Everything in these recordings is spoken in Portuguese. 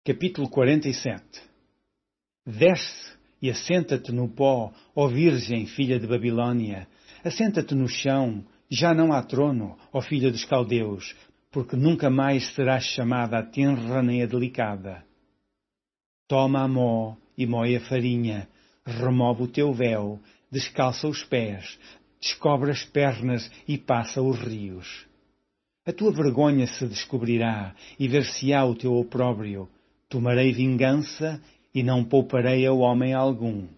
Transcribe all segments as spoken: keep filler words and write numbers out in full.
Capítulo quarenta e sete. Desce e assenta-te no pó, ó Virgem, filha de Babilônia. Assenta-te no chão, já não há trono, ó filha dos caldeus, porque nunca mais serás chamada a tenra nem a delicada. Toma a mó e moe a farinha, remove o teu véu, descalça os pés, descobre as pernas e passa os rios. A tua vergonha se descobrirá e ver-se-á o teu opróbrio. Tomarei vingança e não pouparei a homem algum.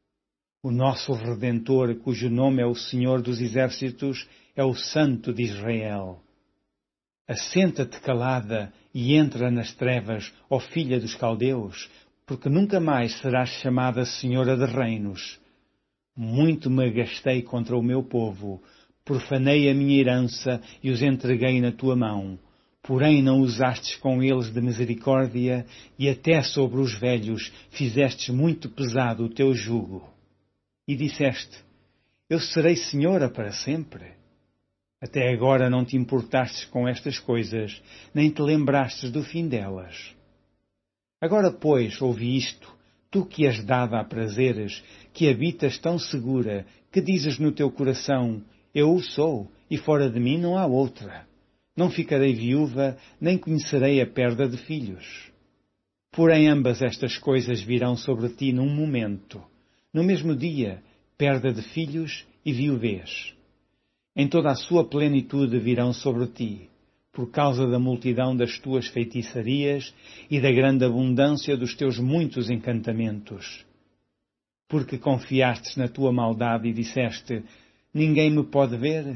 O nosso Redentor, cujo nome é o Senhor dos Exércitos, é o Santo de Israel. Assenta-te calada e entra nas trevas, ó filha dos caldeus, porque nunca mais serás chamada Senhora de Reinos. Muito me agastei contra o meu povo, profanei a minha herança e os entreguei na tua mão. Porém não usastes com eles de misericórdia, e até sobre os velhos fizestes muito pesado o teu jugo. E disseste, eu serei senhora para sempre. Até agora não te importastes com estas coisas, nem te lembrastes do fim delas. Agora, pois, ouve isto, tu que és dada a prazeres, que habitas tão segura, que dizes no teu coração, eu o sou, e fora de mim não há outra. Não ficarei viúva, nem conhecerei a perda de filhos. Porém ambas estas coisas virão sobre ti num momento, no mesmo dia, perda de filhos e viuvez. Em toda a sua plenitude virão sobre ti, por causa da multidão das tuas feitiçarias e da grande abundância dos teus muitos encantamentos. Porque confiastes na tua maldade e disseste, ninguém me pode ver?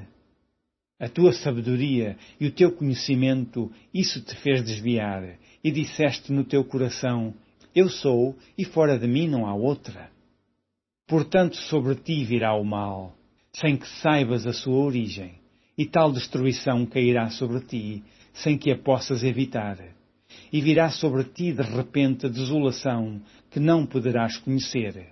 A tua sabedoria e o teu conhecimento, isso te fez desviar, e disseste no teu coração, eu sou, e fora de mim não há outra. Portanto, sobre ti virá o mal, sem que saibas a sua origem, e tal destruição cairá sobre ti, sem que a possas evitar. E virá sobre ti de repente a desolação, que não poderás conhecer.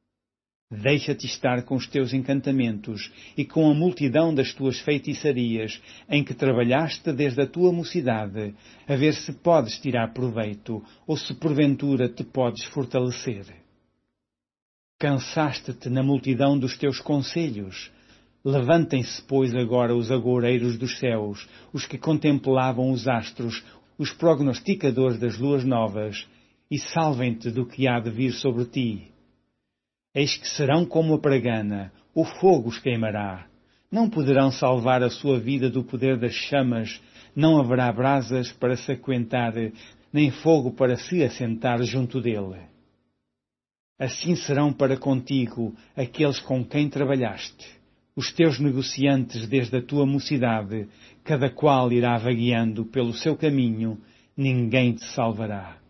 Deixa-te estar com os teus encantamentos e com a multidão das tuas feitiçarias, em que trabalhaste desde a tua mocidade, a ver se podes tirar proveito, ou se porventura te podes fortalecer. Cansaste-te na multidão dos teus conselhos. Levantem-se, pois, agora os agoureiros dos céus, os que contemplavam os astros, os prognosticadores das luas novas, e salvem-te do que há de vir sobre ti. Eis que serão como a pragana, o fogo os queimará. Não poderão salvar a sua vida do poder das chamas, não haverá brasas para se aquentar, nem fogo para se assentar junto dele. Assim serão para contigo aqueles com quem trabalhaste, os teus negociantes desde a tua mocidade, cada qual irá vagueando pelo seu caminho, ninguém te salvará.